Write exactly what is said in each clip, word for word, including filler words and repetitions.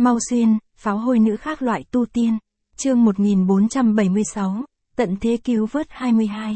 Mau Xuyên, pháo hôi nữ khác loại tu tiên. Chương một nghìn bốn trăm bảy mươi sáu, tận thế cứu vớt hai mươi hai.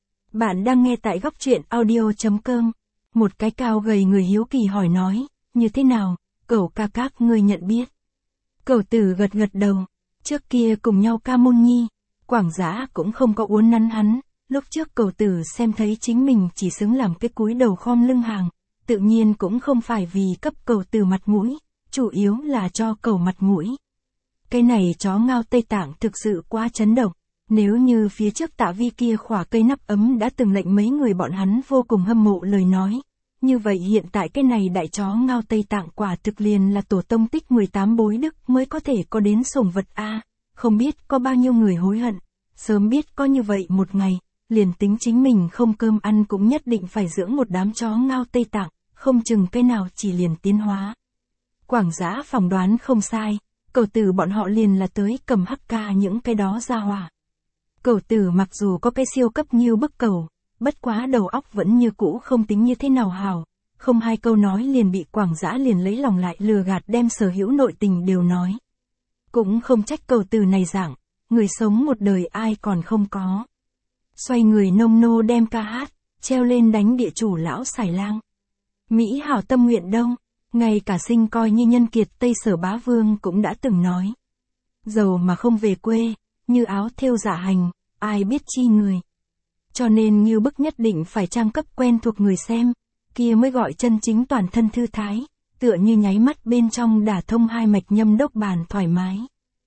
Bạn đang nghe tại góc truyện audio.com. Một cái cao gầy người hiếu kỳ hỏi nói, như thế nào, cẩu ca các ngươi nhận biết. Cẩu tử gật gật đầu, trước kia cùng nhau ca môn nhi, Quảng Dã cũng không có uốn nắn hắn, lúc trước cẩu tử xem thấy chính mình chỉ xứng làm cái cúi đầu khom lưng hàng, tự nhiên cũng không phải vì cấp cẩu tử mặt mũi, chủ yếu là cho cẩu mặt mũi. Cái này chó ngao Tây Tạng thực sự quá chấn động, nếu như phía trước Tạ Vi kia khỏa cây nắp ấm đã từng lệnh mấy người bọn hắn vô cùng hâm mộ lời nói, như vậy hiện tại cái này đại chó ngao Tây Tạng quả thực liền là tổ tông tích mười tám bối đức mới có thể có đến sủng vật a, không biết có bao nhiêu người hối hận, sớm biết có như vậy một ngày, liền tính chính mình không cơm ăn cũng nhất định phải dưỡng một đám chó ngao Tây Tạng, không chừng cái nào chỉ liền tiến hóa. Quảng Dã phỏng đoán không sai, cẩu tử bọn họ liền là tới cầm hắc ca những cái đó ra hỏa. Cẩu tử mặc dù có cái siêu cấp như bức cẩu, bất quá đầu óc vẫn như cũ không tính như thế nào hào, không hai câu nói liền bị Quảng Dã liền lấy lòng lại lừa gạt đem sở hữu nội tình đều nói. Cũng không trách cẩu tử này dạng, người sống một đời ai còn không có. Xoay người nông nô đem ca hát, treo lên đánh địa chủ lão Xài Lang. Mỹ hảo tâm nguyện đông, ngay cả sinh coi như nhân kiệt Tây Sở Bá Vương cũng đã từng nói. Giàu mà không về quê, như áo thêu giả hành, ai biết chi người. Cho nên như bức nhất định phải trang cấp quen thuộc người xem, kia mới gọi chân chính toàn thân thư thái, tựa như nháy mắt bên trong đả thông hai mạch nhâm đốc bàn thoải mái.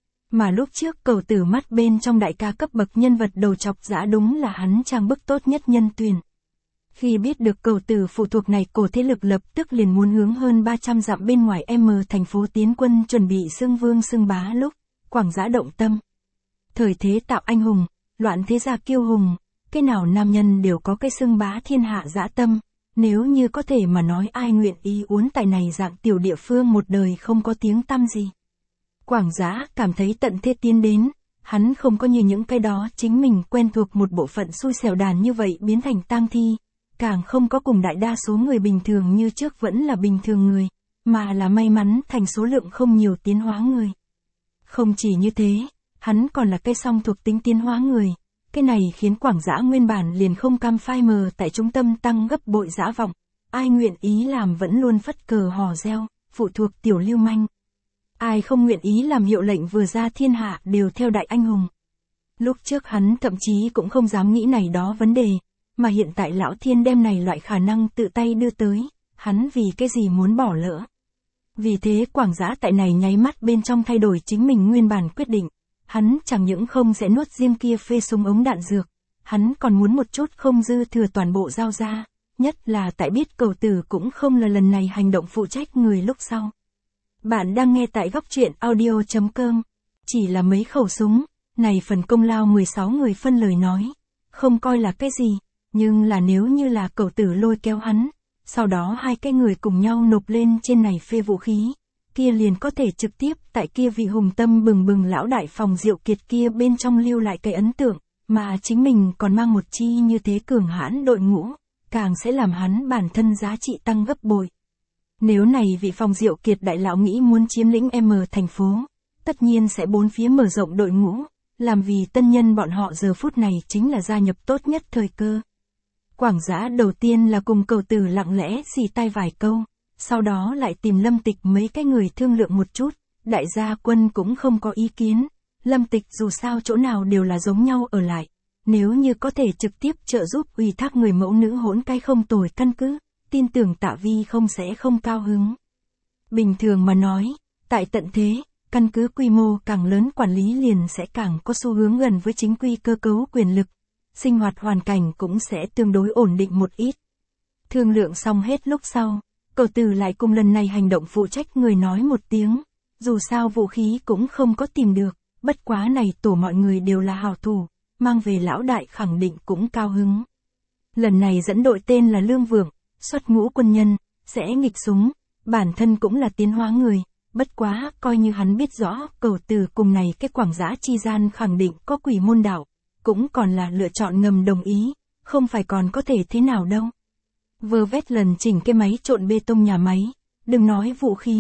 Mà lúc trước cẩu tử mắt bên trong đại ca cấp bậc nhân vật đầu chọc dã đúng là hắn trang bức tốt nhất nhân tuyển. Khi biết được cẩu tử phụ thuộc này cổ thế lực lập tức liền muốn hướng hơn ba trăm dặm bên ngoài M thành phố tiến quân chuẩn bị xưng vương xưng bá lúc, Quảng Dã động tâm. Thời thế tạo anh hùng, loạn thế gia kiêu hùng, cái nào nam nhân đều có cái xưng bá thiên hạ dã tâm, nếu như có thể mà nói ai nguyện ý uốn tại này dạng tiểu địa phương một đời không có tiếng tăm gì. Quảng Dã cảm thấy tận thế tiến đến, hắn không có như những cái đó chính mình quen thuộc một bộ phận xui xẻo đàn như vậy biến thành tang thi, càng không có cùng đại đa số người bình thường như trước vẫn là bình thường người, mà là may mắn thành số lượng không nhiều tiến hóa người. Không chỉ như thế, hắn còn là cái song thuộc tính tiến hóa người, cái này khiến Quảng Dã nguyên bản liền không cam phai mờ tại trung tâm tăng gấp bội dã vọng, ai nguyện ý làm vẫn luôn phất cờ hò reo, phụ thuộc tiểu lưu manh. Ai không nguyện ý làm hiệu lệnh vừa ra thiên hạ đều theo đại anh hùng. Lúc trước hắn thậm chí cũng không dám nghĩ này đó vấn đề, mà hiện tại lão thiên đem này loại khả năng tự tay đưa tới, hắn vì cái gì muốn bỏ lỡ. Vì thế Quảng Dã tại này nháy mắt bên trong thay đổi chính mình nguyên bản quyết định, hắn chẳng những không sẽ nuốt riêng kia phê súng ống đạn dược, hắn còn muốn một chút không dư thừa toàn bộ giao ra, nhất là tại biết cẩu tử cũng không là lần này hành động phụ trách người lúc sau. Bạn đang nghe tại góc truyện audio.com, chỉ là mấy khẩu súng, này phần công lao mười sáu người phân lời nói, không coi là cái gì, nhưng là nếu như là cẩu tử lôi kéo hắn, sau đó hai cái người cùng nhau nộp lên trên này phê vũ khí, kia liền có thể trực tiếp tại kia vị hùng tâm bừng bừng lão đại phòng Diệu Kiệt kia bên trong lưu lại cái ấn tượng, mà chính mình còn mang một chi như thế cường hãn đội ngũ, càng sẽ làm hắn bản thân giá trị tăng gấp bội. Nếu này vị phòng Diệu Kiệt đại lão nghĩ muốn chiếm lĩnh M thành phố, tất nhiên sẽ bốn phía mở rộng đội ngũ, làm vì tân nhân bọn họ giờ phút này chính là gia nhập tốt nhất thời cơ. Quảng Dã đầu tiên là cùng cẩu tử lặng lẽ xì tai vài câu, sau đó lại tìm Lâm Tịch mấy cái người thương lượng một chút, đại gia quân cũng không có ý kiến, Lâm Tịch dù sao chỗ nào đều là giống nhau ở lại, nếu như có thể trực tiếp trợ giúp ủy thác người mẫu nữ hỗn cái không tồi căn cứ, tin tưởng Tạ Vi không sẽ không cao hứng. Bình thường mà nói, tại tận thế, căn cứ quy mô càng lớn quản lý liền sẽ càng có xu hướng gần với chính quy cơ cấu quyền lực, sinh hoạt hoàn cảnh cũng sẽ tương đối ổn định một ít. Thương lượng xong hết lúc sau, cẩu tử lại cùng lần này hành động phụ trách người nói một tiếng, dù sao vũ khí cũng không có tìm được, bất quá này tổ mọi người đều là hảo thủ, mang về lão đại khẳng định cũng cao hứng. Lần này dẫn đội tên là Lương Vượng, xuất ngũ quân nhân, sẽ nghịch súng, bản thân cũng là tiến hóa người, bất quá coi như hắn biết rõ cẩu tử cùng này cái Quảng Dã chi gian khẳng định có quỷ môn đạo, cũng còn là lựa chọn ngầm đồng ý, không phải còn có thể thế nào đâu. Vơ vét lần chỉnh cái máy trộn bê tông nhà máy, đừng nói vũ khí,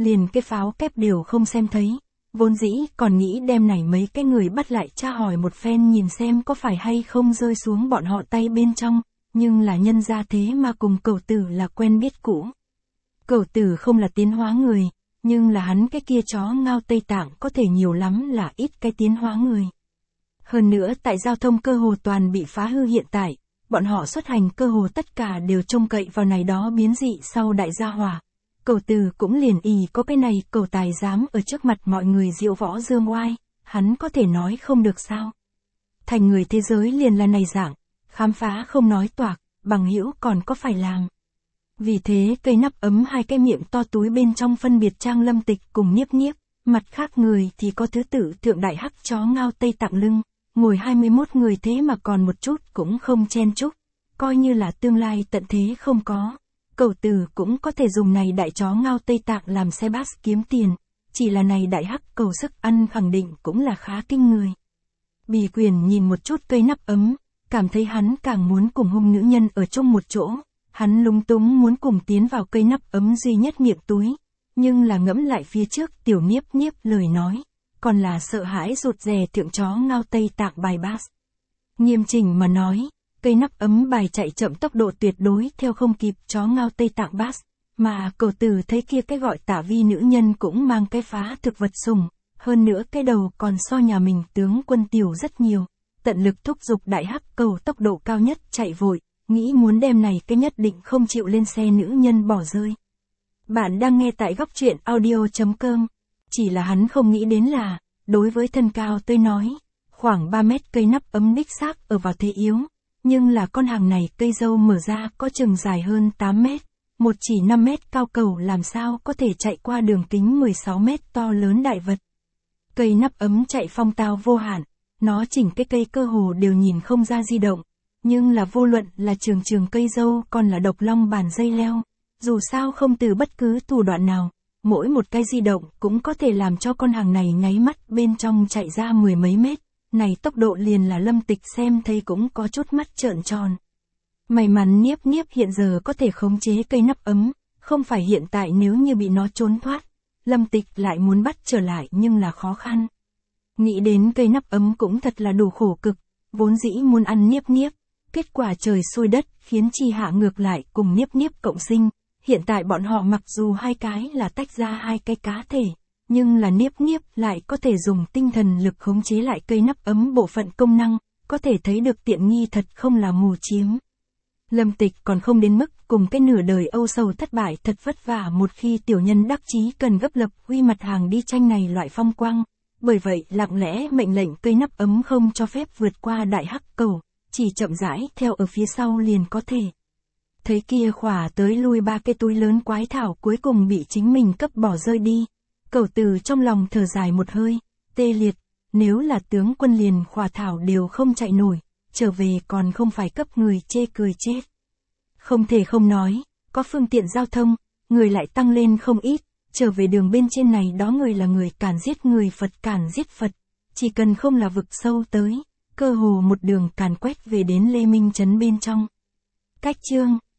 liền cái pháo kép đều không xem thấy. Vốn dĩ còn nghĩ đem này mấy cái người bắt lại tra hỏi một phen nhìn xem có phải hay không rơi xuống bọn họ tay bên trong, nhưng là nhân ra thế mà cùng Cẩu Tử là quen biết cũ. Cẩu Tử không là tiến hóa người, nhưng là hắn cái kia chó ngao Tây Tạng có thể nhiều lắm là ít cái tiến hóa người. Hơn nữa tại giao thông cơ hồ toàn bị phá hư hiện tại, bọn họ xuất hành cơ hồ tất cả đều trông cậy vào này đó biến dị sau đại gia hỏa. Cẩu Tử cũng liền ì có cái này Cẩu Tài dám ở trước mặt mọi người diệu võ dương oai, hắn có thể nói không được sao. Thành người thế giới liền là này dạng, khám phá không nói toạc, bằng hữu còn có phải làm. Vì thế cây nắp ấm hai cái miệng to túi bên trong phân biệt trang Lâm Tịch cùng Niếp Niếp, mặt khác người thì có thứ tự thượng đại hắc chó ngao Tây Tạng lưng, ngồi hai mươi mốt người thế mà còn một chút cũng không chen chúc, coi như là tương lai tận thế không có. Cẩu Tử cũng có thể dùng này đại chó ngao Tây Tạng làm xe bus kiếm tiền, chỉ là này đại hắc cầu sức ăn khẳng định cũng là khá kinh người. Bỉ Quyền nhìn một chút cây nắp ấm, cảm thấy hắn càng muốn cùng hung nữ nhân ở chung một chỗ, hắn lúng túng muốn cùng tiến vào cây nắp ấm duy nhất miệng túi, nhưng là ngẫm lại phía trước tiểu Niếp Niếp lời nói, còn là sợ hãi rụt rè thượng chó ngao Tây Tạng bài bus. Nghiêm chỉnh mà nói, cây nắp ấm bài chạy chậm tốc độ tuyệt đối theo không kịp chó ngao Tây Tạng bus, mà Cẩu Tử thấy kia cái gọi Tả Vi nữ nhân cũng mang cái phá thực vật sủng, hơn nữa cái đầu còn so nhà mình tướng quân tiểu rất nhiều, tận lực thúc giục đại hắc cầu tốc độ cao nhất chạy vội, nghĩ muốn đem này cái nhất định không chịu lên xe nữ nhân bỏ rơi. Bạn đang nghe tại góc truyện audio chấm com, chỉ là hắn không nghĩ đến là, đối với thân cao tôi nói, khoảng ba mét cây nắp ấm đích xác ở vào thế yếu. Nhưng là con hàng này cây dâu mở ra có chừng dài hơn tám mét, một chỉ năm mét cao cầu làm sao có thể chạy qua đường kính mười sáu mét to lớn đại vật. Cây nắp ấm chạy phong tao vô hạn, nó chỉnh cái cây cơ hồ đều nhìn không ra di động, nhưng là vô luận là trường trường cây dâu còn là độc long bàn dây leo, dù sao không từ bất cứ thủ đoạn nào, mỗi một cái di động cũng có thể làm cho con hàng này nháy mắt bên trong chạy ra mười mấy mét. Này tốc độ liền là Lâm Tịch xem thấy cũng có chút mắt trợn tròn. May mắn Niếp Niếp hiện giờ có thể khống chế cây nắp ấm, không phải hiện tại nếu như bị nó trốn thoát, Lâm Tịch lại muốn bắt trở lại nhưng là khó khăn. Nghĩ đến cây nắp ấm cũng thật là đủ khổ cực, vốn dĩ muốn ăn Niếp Niếp, kết quả trời xui đất khiến Chi Hạ ngược lại cùng Niếp Niếp cộng sinh, hiện tại bọn họ mặc dù hai cái là tách ra hai cái cá thể. Nhưng là Niếp Niếp lại có thể dùng tinh thần lực khống chế lại cây nắp ấm bộ phận công năng, có thể thấy được tiện nghi thật không là mù chiếm. Lâm Tịch còn không đến mức cùng cái nửa đời âu sầu thất bại thật vất vả một khi tiểu nhân đắc chí cần gấp lập huy mặt hàng đi tranh này loại phong quang, bởi vậy lặng lẽ mệnh lệnh cây nắp ấm không cho phép vượt qua đại hắc cầu, chỉ chậm rãi theo ở phía sau liền có thể. Thấy kia khỏa tới lui ba cái túi lớn quái thảo cuối cùng bị chính mình cấp bỏ rơi đi. Cẩu Tử trong lòng thở dài một hơi, tê liệt, nếu là tướng quân liền khỏa thảo đều không chạy nổi, trở về còn không phải cấp người chê cười chết. Không thể không nói, có phương tiện giao thông, người lại tăng lên không ít, trở về đường bên trên này đó người là người càn giết người Phật càn giết Phật, chỉ cần không là vực sâu tới, cơ hồ một đường càn quét về đến Lê Minh Trấn bên trong. Cách chương